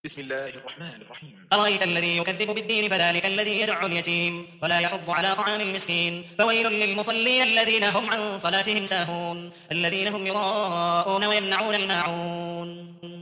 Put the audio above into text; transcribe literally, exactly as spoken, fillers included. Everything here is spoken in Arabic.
بسم الله الرحمن الرحيم. أرأيت الذي يكذب بالدين فذلك الذي يدع اليتيم ولا يحض على طعام المسكين فويل للمصلين الذين هم عن صلاتهم ساهون الذين هم يراءون ويمنعون الماعون